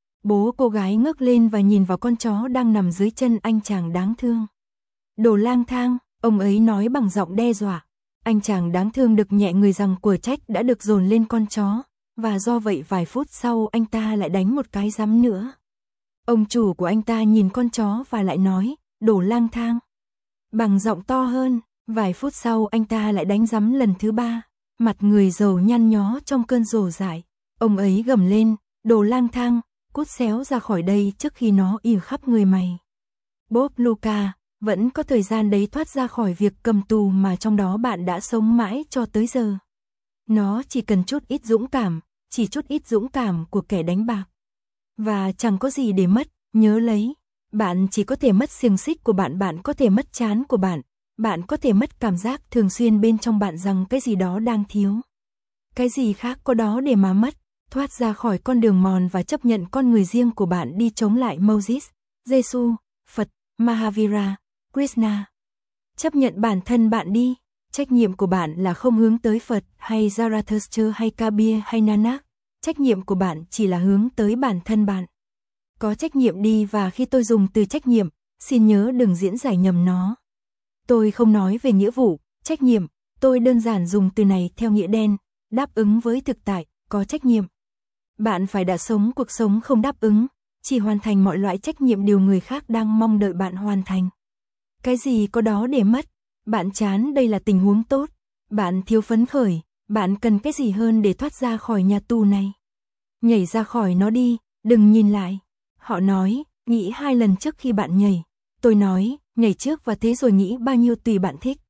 Bố cô gái ngước lên và nhìn vào con chó đang nằm dưới chân anh chàng đáng thương. Đồ lang thang, ông ấy nói bằng giọng đe dọa. Anh chàng đáng thương được nhẹ người rằng của trách đã được dồn lên con chó, và do vậy vài phút sau anh ta lại đánh một cái rắm nữa. Ông chủ của anh ta nhìn con chó và lại nói, đồ lang thang. Bằng giọng to hơn, vài phút sau anh ta lại đánh rắm lần thứ 3, mặt người giàu nhăn nhó trong cơn rồ dại. Ông ấy gầm lên, đồ lang thang, cút xéo ra khỏi đây trước khi nó ỉa khắp người mày. Bob Lucas, vẫn có thời gian đấy thoát ra khỏi việc cầm tù mà trong đó bạn đã sống mãi cho tới giờ. Nó chỉ cần chút ít dũng cảm, chỉ chút ít dũng cảm của kẻ đánh bạc. Và chẳng có gì để mất, nhớ lấy. Bạn chỉ có thể mất xiềng xích của bạn, bạn có thể mất trán của bạn, bạn có thể mất cảm giác thường xuyên bên trong bạn rằng cái gì đó đang thiếu. Cái gì khác có đó để mà mất, thoát ra khỏi con đường mòn và chấp nhận con người riêng của bạn đi chống lại Moses, Giêsu, Phật, Mahavira, Krishna. Chấp nhận bản thân bạn đi, trách nhiệm của bạn là không hướng tới Phật hay Zarathustra hay Kabir hay Nanak, trách nhiệm của bạn chỉ là hướng tới bản thân bạn. Có trách nhiệm đi, và khi tôi dùng từ trách nhiệm, xin nhớ đừng diễn giải nhầm nó. Tôi không nói về nghĩa vụ, trách nhiệm, tôi đơn giản dùng từ này theo nghĩa đen, đáp ứng với thực tại, có trách nhiệm. Bạn phải đã sống cuộc sống không đáp ứng, chỉ hoàn thành mọi loại trách nhiệm điều người khác đang mong đợi bạn hoàn thành. Cái gì có đó để mất, bạn chán đây là tình huống tốt, bạn thiếu phấn khởi, bạn cần cái gì hơn để thoát ra khỏi nhà tù này. Nhảy ra khỏi nó đi, đừng nhìn lại. Họ nói, nghĩ 2 lần trước khi bạn nhảy. Tôi nói, nhảy trước và thế rồi nghĩ bao nhiêu tùy bạn thích.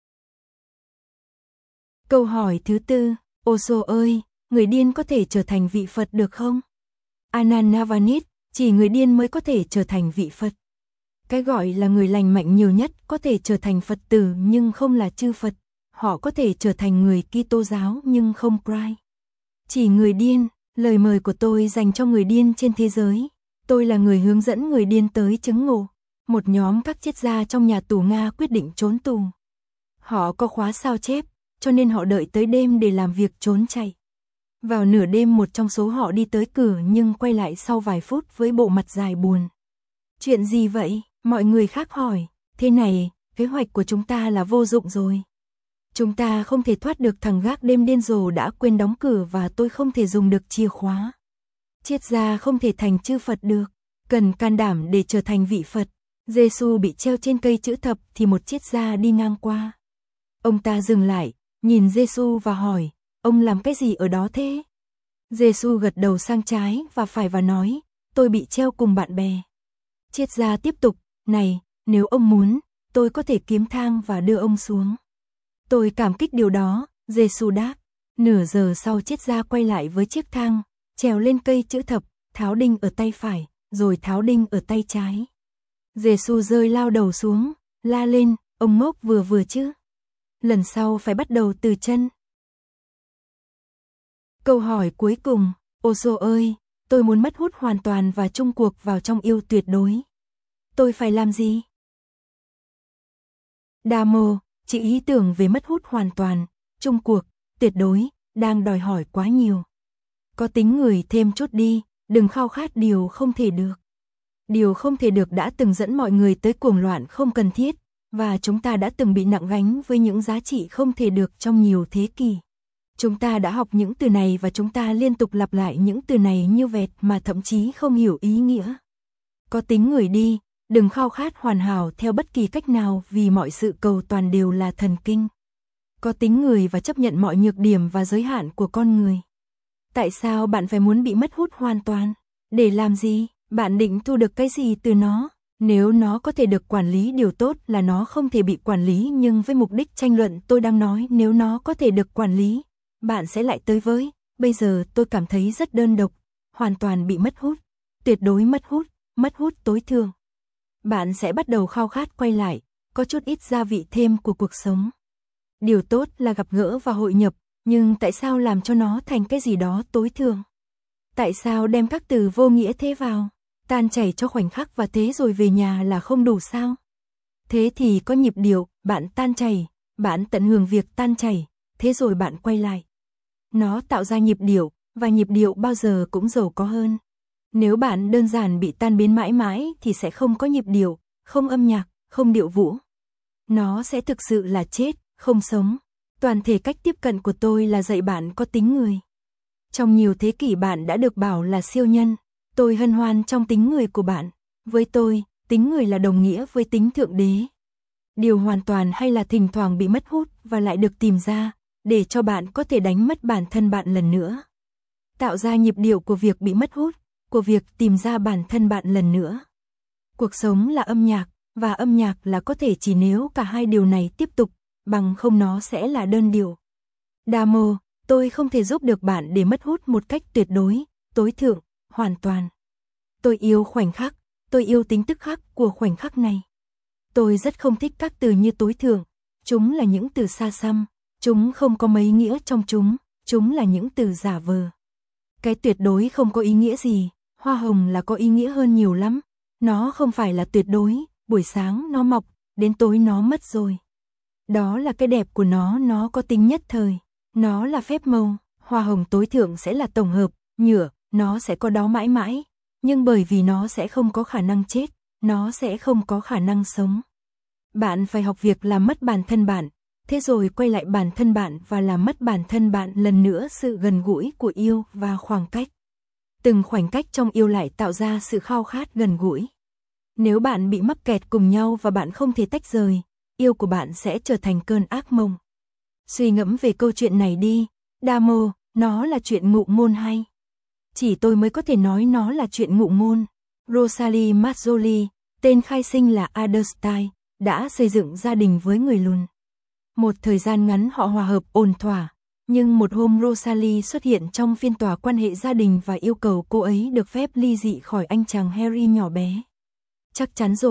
Câu hỏi thứ 4, Osho ơi, người điên có thể trở thành vị Phật được không? Anand Navanit, chỉ người điên mới có thể trở thành vị Phật. Cái gọi là người lành mạnh nhiều nhất có thể trở thành Phật tử nhưng không là chư Phật. Họ có thể trở thành người Kitô giáo nhưng không Christ. Chỉ người điên, lời mời của tôi dành cho người điên trên thế giới. Tôi là người hướng dẫn người điên tới chứng ngộ. Một nhóm các triết gia trong nhà tù Nga quyết định trốn tù. Họ có khóa sao chép, cho nên họ đợi tới đêm để làm việc trốn chạy. Vào nửa đêm một trong số họ đi tới cửa nhưng quay lại sau vài phút với bộ mặt dài buồn. Chuyện gì vậy? Mọi người khác hỏi. Thế này, kế hoạch của chúng ta là vô dụng rồi. Chúng ta không thể thoát được thằng gác đêm điên rồ đã quên đóng cửa và tôi không thể dùng được chìa khóa. Triết gia không thể thành chư Phật được, cần can đảm để trở thành vị Phật. Giêsu bị treo trên cây chữ thập thì một triết gia đi ngang qua. Ông ta dừng lại, nhìn Giêsu và hỏi, ông làm cái gì ở đó thế? Giêsu gật đầu sang trái và phải và nói, tôi bị treo cùng bạn bè. Triết gia tiếp tục, này, nếu ông muốn, tôi có thể kiếm thang và đưa ông xuống. Tôi cảm kích điều đó, Giêsu đáp. Nửa giờ sau triết gia quay lại với chiếc thang, trèo lên cây chữ thập, tháo đinh ở tay phải, rồi tháo đinh ở tay trái. Giêsu rơi lao đầu xuống, la lên, ông ngốc vừa chứ. Lần sau phải bắt đầu từ chân. Câu hỏi cuối cùng, Osho ơi, tôi muốn mất hút hoàn toàn và chung cuộc vào trong yêu tuyệt đối. Tôi phải làm gì? Damo, chỉ ý tưởng về mất hút hoàn toàn, chung cuộc, tuyệt đối, đang đòi hỏi quá nhiều. Có tính người thêm chút đi, đừng khao khát điều không thể được. Điều không thể được đã từng dẫn mọi người tới cuồng loạn không cần thiết, và chúng ta đã từng bị nặng gánh với những giá trị không thể được trong nhiều thế kỷ. Chúng ta đã học những từ này và chúng ta liên tục lặp lại những từ này như vẹt mà thậm chí không hiểu ý nghĩa. Có tính người đi, đừng khao khát hoàn hảo theo bất kỳ cách nào vì mọi sự cầu toàn đều là thần kinh. Có tính người và chấp nhận mọi nhược điểm và giới hạn của con người. Tại sao bạn phải muốn bị mất hút hoàn toàn? Để làm gì? Bạn định thu được cái gì từ nó? Nếu nó có thể được quản lý, điều tốt là nó không thể bị quản lý, nhưng với mục đích tranh luận tôi đang nói nếu nó có thể được quản lý, bạn sẽ lại tới với, bây giờ tôi cảm thấy rất đơn độc, hoàn toàn bị mất hút, tuyệt đối mất hút tối thượng. Bạn sẽ bắt đầu khao khát quay lại, có chút ít gia vị thêm của cuộc sống. Điều tốt là gặp gỡ và hội nhập, nhưng tại sao làm cho nó thành cái gì đó tối thượng? Tại sao đem các từ vô nghĩa thế vào? Tan chảy cho khoảnh khắc và thế rồi về nhà là không đủ sao? Thế thì có nhịp điệu, bạn tan chảy, bạn tận hưởng việc tan chảy, thế rồi bạn quay lại. Nó tạo ra nhịp điệu, và nhịp điệu bao giờ cũng giàu có hơn. Nếu bạn đơn giản bị tan biến mãi mãi thì sẽ không có nhịp điệu, không âm nhạc, không điệu vũ. Nó sẽ thực sự là chết, không sống. Toàn thể cách tiếp cận của tôi là dạy bạn có tính người. Trong nhiều thế kỷ bạn đã được bảo là siêu nhân. Tôi hân hoan trong tính người của bạn. Với tôi, tính người là đồng nghĩa với tính thượng đế. Điều hoàn toàn hay là thỉnh thoảng bị mất hút và lại được tìm ra, để cho bạn có thể đánh mất bản thân bạn lần nữa. Tạo ra nhịp điệu của việc bị mất hút, của việc tìm ra bản thân bạn lần nữa. Cuộc sống là âm nhạc, và âm nhạc là có thể chỉ nếu cả hai điều này tiếp tục, bằng không nó sẽ là đơn điệu. Damo, tôi không thể giúp được bạn để mất hút một cách tuyệt đối, tối thượng, hoàn toàn. Tôi yêu khoảnh khắc, tôi yêu tính tức khắc của khoảnh khắc này. Tôi rất không thích các từ như tối thượng, chúng là những từ xa xăm, chúng không có mấy nghĩa trong chúng là những từ giả vờ. Cái tuyệt đối không có ý nghĩa gì, hoa hồng là có ý nghĩa hơn nhiều lắm. Nó không phải là tuyệt đối, buổi sáng nó mọc, đến tối nó mất rồi. Đó là cái đẹp của nó có tính nhất thời. Nó là phép màu, hoa hồng tối thượng sẽ là tổng hợp, nhựa, nó sẽ có đó mãi mãi. Nhưng bởi vì nó sẽ không có khả năng chết, nó sẽ không có khả năng sống. Bạn phải học việc làm mất bản thân bạn, thế rồi quay lại bản thân bạn và làm mất bản thân bạn lần nữa sự gần gũi của yêu và khoảng cách. Từng khoảnh cách trong yêu lại tạo ra sự khao khát gần gũi. Nếu bạn bị mắc kẹt cùng nhau và bạn không thể tách rời, yêu của bạn sẽ trở thành cơn ác mộng. Suy ngẫm về câu chuyện này đi, Damo, nó là chuyện ngụ ngôn hay? Chỉ tôi mới có thể nói nó là chuyện ngụ ngôn. Rosalie Mazzoli, tên khai sinh là Adderstein, đã xây dựng gia đình với người lùn. Một thời gian ngắn họ hòa hợp ổn thỏa, nhưng một hôm Rosalie xuất hiện trong phiên tòa quan hệ gia đình và yêu cầu cô ấy được phép ly dị khỏi anh chàng Harry nhỏ bé. Chắc chắn rồi,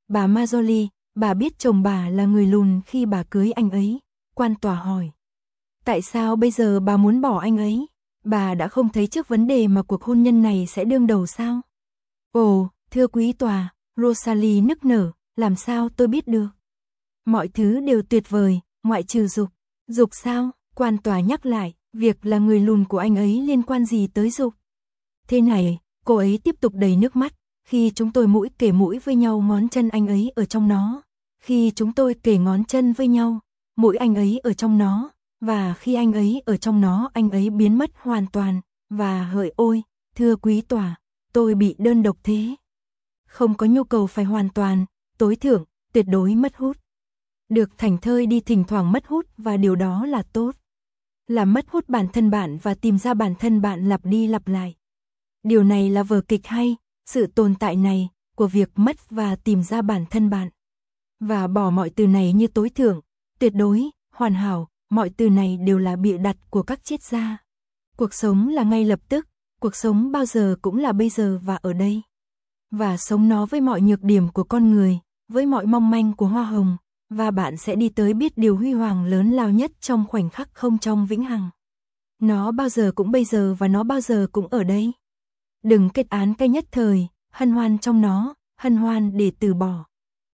Bà Majoli, bà biết chồng bà là người lùn khi bà cưới anh ấy. Quan tòa hỏi. Tại sao bây giờ bà muốn bỏ anh ấy? Bà đã không thấy trước vấn đề mà cuộc hôn nhân này sẽ đương đầu sao? Ồ, thưa quý tòa, Rosalie nức nở, làm sao tôi biết được? Mọi thứ đều tuyệt vời, ngoại trừ dục. Dục sao? Quan tòa nhắc lại, việc là người lùn của anh ấy liên quan gì tới dục? Thế này, cô ấy tiếp tục đầy nước mắt, khi chúng tôi mũi kề mũi với nhau ngón chân anh ấy ở trong nó. Khi chúng tôi kề ngón chân với nhau, mũi anh ấy ở trong nó, và khi anh ấy ở trong nó anh ấy biến mất hoàn toàn, và hỡi ôi, thưa quý tòa, tôi bị đơn độc thế. Không có nhu cầu phải hoàn toàn, tối thượng, tuyệt đối mất hút. Được thảnh thơi đi thỉnh thoảng mất hút và điều đó là tốt. Là mất hút bản thân bạn và tìm ra bản thân bạn lặp đi lặp lại. Điều này là vở kịch hay, sự tồn tại này, của việc mất và tìm ra bản thân bạn. Và bỏ mọi từ này như tối thượng, tuyệt đối, hoàn hảo, mọi từ này đều là bịa đặt của các triết gia. Cuộc sống là ngay lập tức, cuộc sống bao giờ cũng là bây giờ và ở đây. Và sống nó với mọi nhược điểm của con người, với mọi mong manh của hoa hồng, và bạn sẽ đi tới biết điều huy hoàng lớn lao nhất trong khoảnh khắc không trong vĩnh hằng. Nó bao giờ cũng bây giờ và nó bao giờ cũng ở đây. Đừng kết án cái nhất thời, hân hoan trong nó, hân hoan để từ bỏ.